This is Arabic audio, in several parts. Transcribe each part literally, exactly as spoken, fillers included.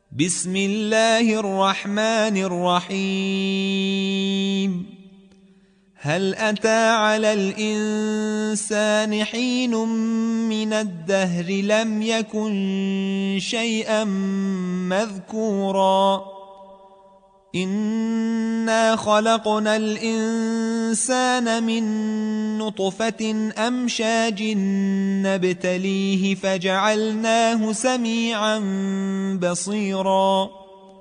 بسم الله الرحمن الرحيم. هل أتى على الإنسان حين من الدهر لم يكن شيئا مذكورا إنا خلقنا الإنسان من نطفة أمشاج نبتليه فجعلناه سميعا بصيرا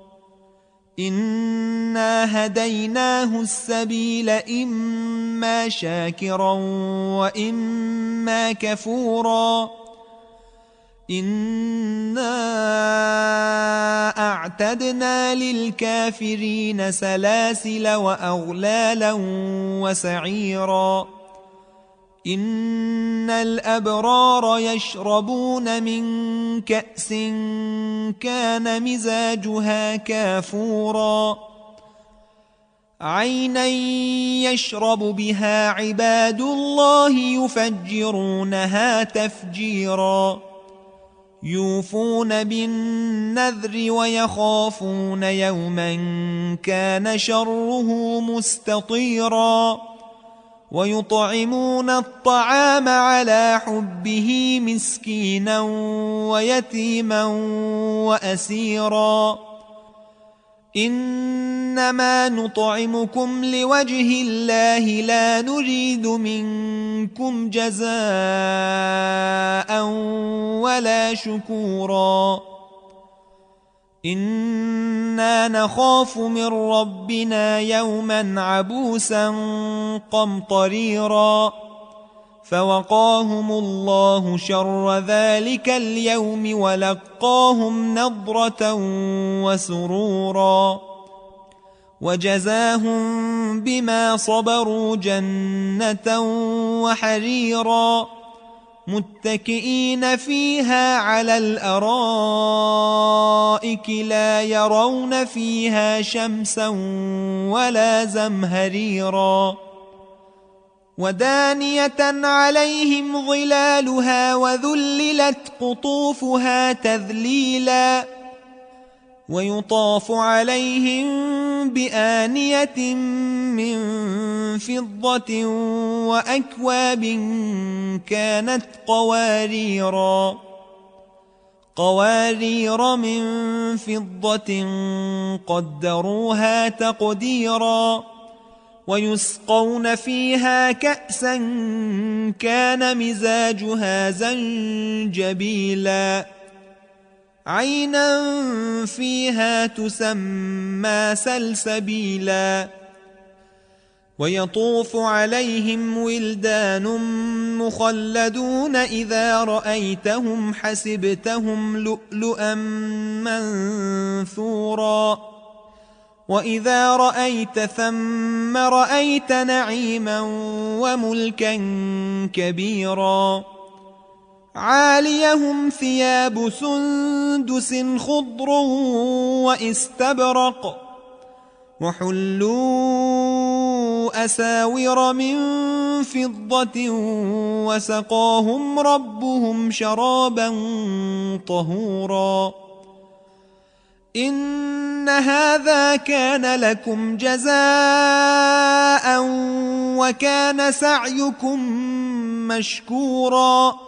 إنا هديناه السبيل إما شاكرا وإما كفورا إنا أعتدنا للكافرين سلاسل وأغلالا وسعيرا إن الأبرار يشربون من كأس كان مزاجها كافورا عينا يشرب بها عباد الله يفجرونها تفجيرا يوفون بالنذر ويخافون يوما كان شره مستطيرا ويطعمون الطعام على حبه مسكينا ويتيما وأسيرا إنما نطعمكم لوجه الله لا نريد منكم جزاء ولا شكورا إنا نخاف من ربنا يوما عبوسا قمطريرا فوقاهم الله شر ذلك اليوم ولقاهم نضرة وسرورا وجزاهم بما صبروا جنة وحريرا متكئين فيها على الأرائك لا يرون فيها شمسا ولا زمهريرا ودانية عليهم ظلالها وذللت قطوفها تذليلا ويطاف عليهم بآنية من فضة وأكواب كانت قواريرا قوارير من فضة قدروها تقديرا ويسقون فيها كأسا كان مزاجها زنجبيلا عينا فيها تسمى سلسبيلا ويطوف عليهم ولدان مخلدون إذا رأيتهم حسبتهم لؤلؤا منثورا وإذا رأيت ثم رأيت نعيما وملكا كبيرا عاليهم ثياب سندس خضر واستبرق وحلوا أساور من فضة وسقاهم ربهم شرابا طهورا إن هذا كان لكم جزاء وكان سعيكم مشكورا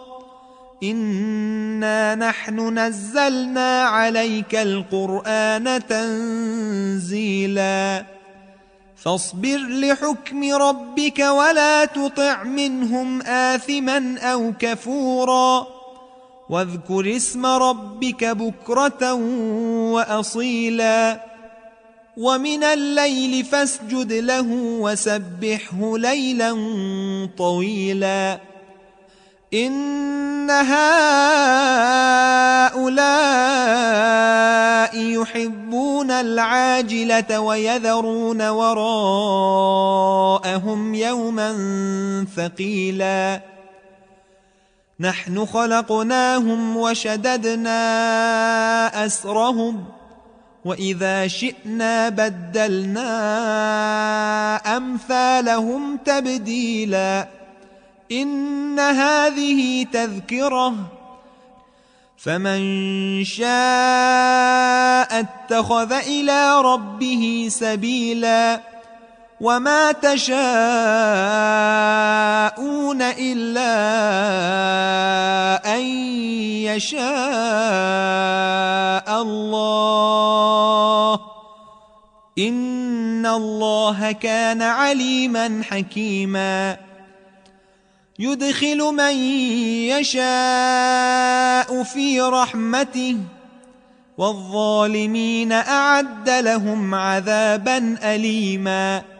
إنا نحن نزلنا عليك القرآن تنزيلا فاصبر لحكم ربك ولا تطع منهم آثما أو كفورا واذكر اسم ربك بكرة وأصيلا ومن الليل فاسجد له وسبحه ليلا طويلا إن هؤلاء يحبون العاجلة ويذرون وراءهم يوما ثقيلا نحن خلقناهم وشددنا أسرهم وإذا شئنا بدلنا أمثالهم تبديلا إن هذه تذكرة فمن شاء اتخذ إلى ربه سبيلا وما تشاءون إلا أن يشاء الله إن الله كان عليما حكيما يدخل من يشاء في رحمته والظالمين أعد لهم عذابا أليما